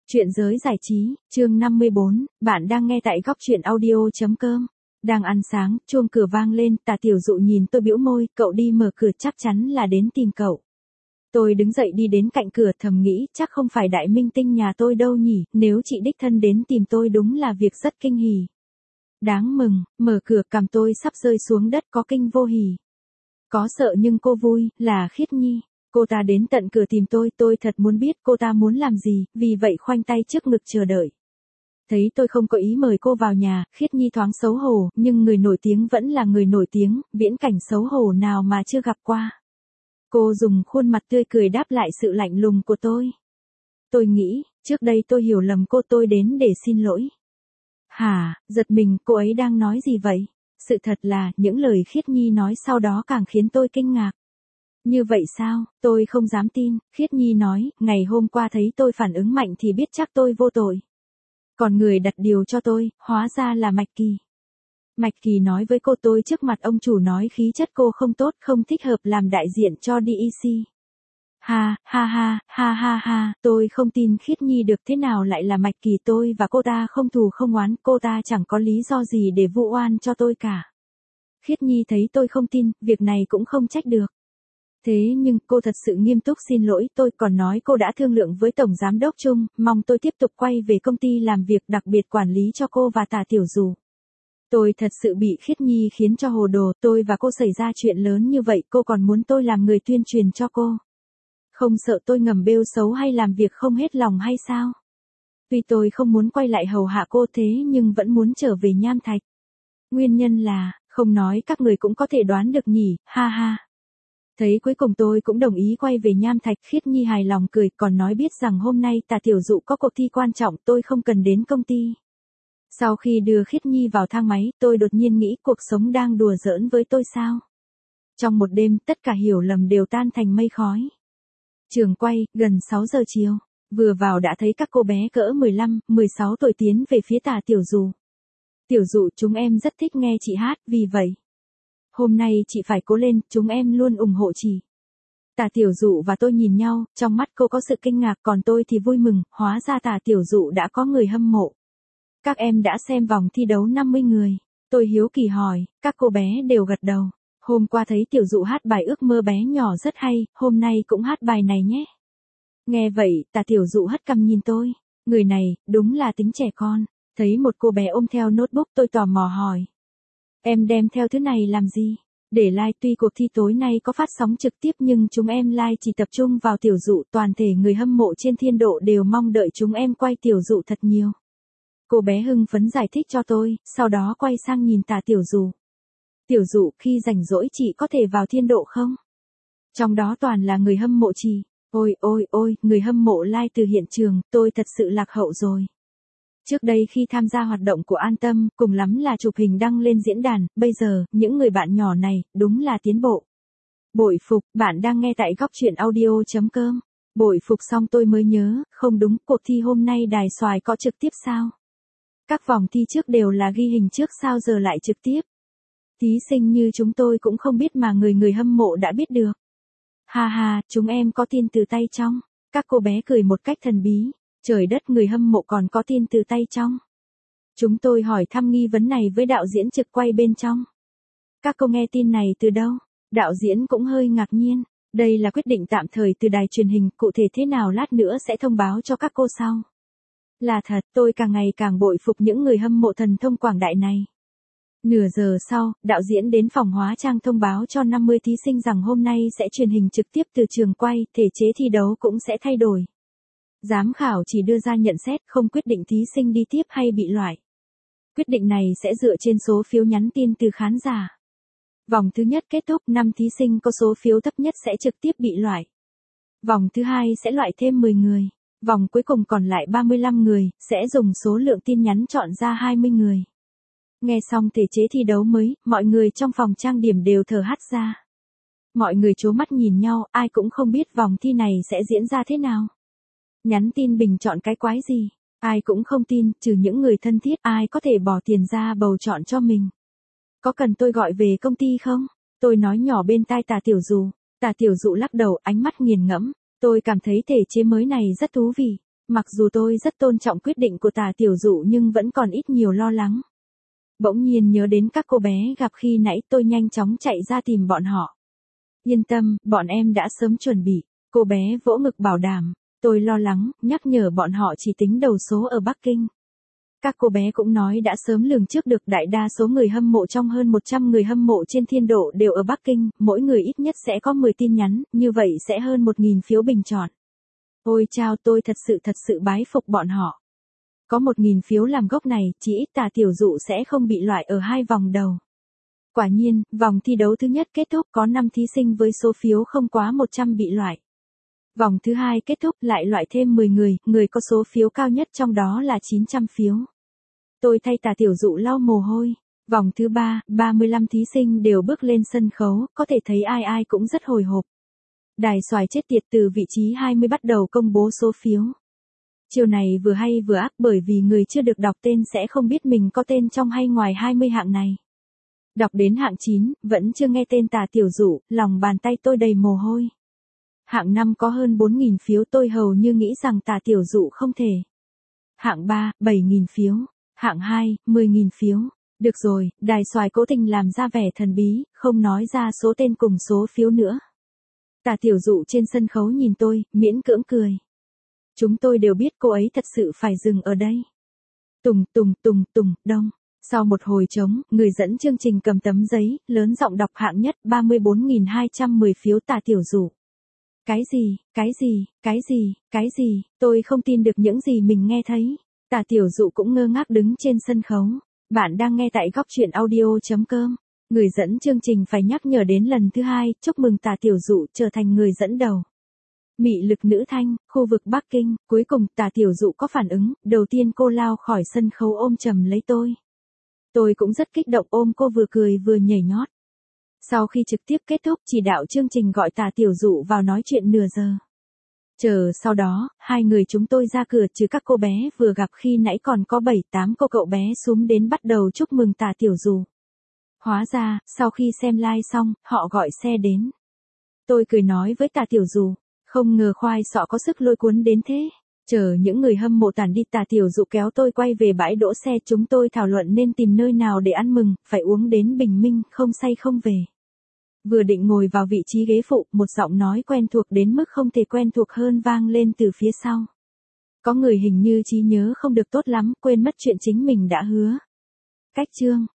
Chuyện giới giải trí, chương 54, bạn đang nghe tại góc truyện audio.com. Đang ăn sáng, chuông cửa vang lên, Tả Tiểu Dụ nhìn tôi bĩu môi, cậu đi mở cửa chắc chắn là đến tìm cậu. Tôi đứng dậy đi đến cạnh cửa thầm nghĩ chắc không phải đại minh tinh nhà tôi đâu nhỉ, nếu chị đích thân đến tìm tôi đúng là việc rất kinh hỉ. Đáng mừng, mở cửa cằm tôi sắp rơi xuống đất có kinh vô hỉ. Có sợ nhưng cô vui, là Khiết Nhi. Cô ta đến tận cửa tìm tôi thật muốn biết cô ta muốn làm gì, vì vậy khoanh tay trước ngực chờ đợi. Thấy tôi không có ý mời cô vào nhà, Khiết Nhi thoáng xấu hổ, nhưng người nổi tiếng vẫn là người nổi tiếng, viễn cảnh xấu hổ nào mà chưa gặp qua. Cô dùng khuôn mặt tươi cười đáp lại sự lạnh lùng của tôi. Tôi nghĩ, trước đây tôi hiểu lầm cô, tôi đến để xin lỗi. Hả, giật mình, cô ấy đang nói gì vậy? Sự thật là, những lời Khiết Nhi nói sau đó càng khiến tôi kinh ngạc. Như vậy sao, tôi không dám tin, Khiết Nhi nói, ngày hôm qua thấy tôi phản ứng mạnh thì biết chắc tôi vô tội. Còn người đặt điều cho tôi, hóa ra là Mạch Kỳ. Mạch Kỳ nói với cô tôi trước mặt ông chủ nói khí chất cô không tốt, không thích hợp làm đại diện cho DEC. Ha, ha ha, ha ha ha, tôi không tin Khiết Nhi được, thế nào lại là Mạch Kỳ, tôi và cô ta không thù không oán, cô ta chẳng có lý do gì để vu oan cho tôi cả. Khiết Nhi thấy tôi không tin, việc này cũng không trách được. Thế nhưng cô thật sự nghiêm túc xin lỗi tôi, còn nói cô đã thương lượng với Tổng Giám đốc Trung, mong tôi tiếp tục quay về công ty làm việc, đặc biệt quản lý cho cô và Tả Tiểu Dụ. Tôi thật sự bị Khiết Nhi khiến cho hồ đồ, tôi và cô xảy ra chuyện lớn như vậy, cô còn muốn tôi làm người tuyên truyền cho cô. Không sợ tôi ngầm bêu xấu hay làm việc không hết lòng hay sao? Tuy tôi không muốn quay lại hầu hạ cô thế nhưng vẫn muốn trở về Nham Thạch. Nguyên nhân là, không nói các người cũng có thể đoán được nhỉ, ha ha. Thấy cuối cùng tôi cũng đồng ý quay về Nham Thạch, Khiết Nhi hài lòng cười, còn nói biết rằng hôm nay Tả Tiểu Dụ có cuộc thi quan trọng, tôi không cần đến công ty. Sau khi đưa Khiết Nhi vào thang máy, tôi đột nhiên nghĩ cuộc sống đang đùa giỡn với tôi sao? Trong một đêm, tất cả hiểu lầm đều tan thành mây khói. Trường quay, gần 6 giờ chiều, vừa vào đã thấy các cô bé cỡ 15, 16 tuổi tiến về phía Tả Tiểu Dụ. Tiểu Dụ, chúng em rất thích nghe chị hát, vì vậy hôm nay chị phải cố lên, chúng em luôn ủng hộ chị. Tả Tiểu Dụ và tôi nhìn nhau, trong mắt cô có sự kinh ngạc, còn tôi thì vui mừng, hóa ra Tả Tiểu Dụ đã có người hâm mộ. Các em đã xem vòng thi đấu 50 người. Tôi hiếu kỳ hỏi, các cô bé đều gật đầu. Hôm qua thấy Tiểu Dụ hát bài Ước Mơ Bé Nhỏ rất hay, hôm nay cũng hát bài này nhé. Nghe vậy, Tả Tiểu Dụ hất cằm nhìn tôi. Người này, đúng là tính trẻ con. Thấy một cô bé ôm theo notebook, tôi tò mò hỏi. Em đem theo thứ này làm gì? Để like, tuy cuộc thi tối nay có phát sóng trực tiếp nhưng chúng em like chỉ tập trung vào Tiểu Dụ, toàn thể người hâm mộ trên thiên độ đều mong đợi chúng em quay Tiểu Dụ thật nhiều. Cô bé hưng phấn giải thích cho tôi, sau đó quay sang nhìn Tả Tiểu Dụ. Tiểu Dụ, khi rảnh rỗi chị có thể vào thiên độ không? Trong đó toàn là người hâm mộ chị. Ôi ôi ôi, người hâm mộ like từ hiện trường, tôi thật sự lạc hậu rồi. Trước đây khi tham gia hoạt động của An Tâm, cùng lắm là chụp hình đăng lên diễn đàn, bây giờ, những người bạn nhỏ này, đúng là tiến bộ. Bội phục, bạn đang nghe tại góc truyện audio.com. Bội phục xong tôi mới nhớ, không đúng, cuộc thi hôm nay Đài Xoài có trực tiếp sao? Các vòng thi trước đều là ghi hình trước, sao giờ lại trực tiếp? Thí sinh như chúng tôi cũng không biết mà người hâm mộ đã biết được. Ha ha, chúng em có tin từ tay trong. Các cô bé cười một cách thần bí. Trời đất, người hâm mộ còn có tin từ tay trong. Chúng tôi hỏi thăm nghi vấn này với đạo diễn trực quay bên trong. Các cô nghe tin này từ đâu? Đạo diễn cũng hơi ngạc nhiên. Đây là quyết định tạm thời từ đài truyền hình, cụ thể thế nào lát nữa sẽ thông báo cho các cô sau. Là thật, tôi càng ngày càng bội phục những người hâm mộ thần thông quảng đại này. Nửa giờ sau, đạo diễn đến phòng hóa trang thông báo cho 50 thí sinh rằng hôm nay sẽ truyền hình trực tiếp từ trường quay, thể chế thi đấu cũng sẽ thay đổi. Giám khảo chỉ đưa ra nhận xét, không quyết định thí sinh đi tiếp hay bị loại. Quyết định này sẽ dựa trên số phiếu nhắn tin từ khán giả. Vòng thứ nhất kết thúc, 5 thí sinh có số phiếu thấp nhất sẽ trực tiếp bị loại. Vòng thứ hai sẽ loại thêm 10 người. Vòng cuối cùng còn lại 35 người, sẽ dùng số lượng tin nhắn chọn ra 20 người. Nghe xong thể chế thi đấu mới, mọi người trong phòng trang điểm đều thở hắt ra. Mọi người trố mắt nhìn nhau, ai cũng không biết vòng thi này sẽ diễn ra thế nào. Nhắn tin bình chọn cái quái gì? Ai cũng không tin, trừ những người thân thiết, ai có thể bỏ tiền ra bầu chọn cho mình. Có cần tôi gọi về công ty không? Tôi nói nhỏ bên tai Tả Tiểu Dụ. Tả Tiểu Dụ lắc đầu, ánh mắt nghiền ngẫm. Tôi cảm thấy thể chế mới này rất thú vị. Mặc dù tôi rất tôn trọng quyết định của Tả Tiểu Dụ nhưng vẫn còn ít nhiều lo lắng. Bỗng nhiên nhớ đến các cô bé gặp khi nãy, tôi nhanh chóng chạy ra tìm bọn họ. Yên tâm, bọn em đã sớm chuẩn bị. Cô bé vỗ ngực bảo đảm. Tôi lo lắng, nhắc nhở bọn họ chỉ tính đầu số ở Bắc Kinh. Các cô bé cũng nói đã sớm lường trước được đại đa số người hâm mộ trong hơn 100 người hâm mộ trên thiên độ đều ở Bắc Kinh, mỗi người ít nhất sẽ có 10 tin nhắn, như vậy sẽ hơn 1.000 phiếu bình chọn. Ôi chao, tôi thật sự bái phục bọn họ. Có 1.000 phiếu làm gốc này, chỉ ít Tả Tiểu Dụ sẽ không bị loại ở 2 vòng đầu. Quả nhiên, vòng thi đấu thứ nhất kết thúc có 5 thí sinh với số phiếu không quá 100 bị loại. Vòng thứ hai kết thúc lại loại thêm 10 người, người có số phiếu cao nhất trong đó là 900 phiếu. Tôi thay Tả Tiểu Dụ lau mồ hôi. Vòng thứ ba, 35 thí sinh đều bước lên sân khấu, có thể thấy ai ai cũng rất hồi hộp. Đài xoài chết tiệt từ vị trí 20 bắt đầu công bố số phiếu. Chiều này vừa hay vừa ác bởi vì người chưa được đọc tên sẽ không biết mình có tên trong hay ngoài 20 hạng này. Đọc đến hạng 9, vẫn chưa nghe tên Tả Tiểu Dụ, lòng bàn tay tôi đầy mồ hôi. Hạng 5 có hơn 4.000 phiếu, tôi hầu như nghĩ rằng Tả Tiểu Dụ không thể. Hạng 3, 7.000 phiếu. Hạng 2, 10.000 phiếu. Được rồi, đài xoài cố tình làm ra vẻ thần bí, không nói ra số tên cùng số phiếu nữa. Tả Tiểu Dụ trên sân khấu nhìn tôi, miễn cưỡng cười. Chúng tôi đều biết cô ấy thật sự phải dừng ở đây. Tùng, đông. Sau một hồi trống, người dẫn chương trình cầm tấm giấy, lớn giọng đọc hạng nhất 34.210 phiếu Tả Tiểu Dụ. Cái gì, tôi không tin được những gì mình nghe thấy. Tả Tiểu Dụ cũng ngơ ngác đứng trên sân khấu. Bạn đang nghe tại góc truyện audio.com. Người dẫn chương trình phải nhắc nhở đến lần thứ hai, chúc mừng Tả Tiểu Dụ trở thành người dẫn đầu. Mị lực nữ thanh, khu vực Bắc Kinh, cuối cùng Tả Tiểu Dụ có phản ứng, đầu tiên cô lao khỏi sân khấu ôm chầm lấy tôi. Tôi cũng rất kích động ôm cô vừa cười vừa nhảy nhót. Sau khi trực tiếp kết thúc, chỉ đạo chương trình gọi Tả Tiểu Dụ vào nói chuyện nửa giờ. Sau đó, hai người chúng tôi ra cửa chứ các cô bé vừa gặp khi nãy còn có 7-8 cô cậu bé xúm đến bắt đầu chúc mừng Tả Tiểu Dụ. Hóa ra, sau khi xem live xong, họ gọi xe đến. Tôi cười nói với Tả Tiểu Dụ, không ngờ khoai sọ có sức lôi cuốn đến thế. Chờ những người hâm mộ tản đi, Tả Tiểu Dụ kéo tôi quay về bãi đỗ xe, chúng tôi thảo luận nên tìm nơi nào để ăn mừng, phải uống đến bình minh, không say không về. Vừa định ngồi vào vị trí ghế phụ, một giọng nói quen thuộc đến mức không thể quen thuộc hơn vang lên từ phía sau. Có người hình như trí nhớ không được tốt lắm, quên mất chuyện chính mình đã hứa. Cách chương.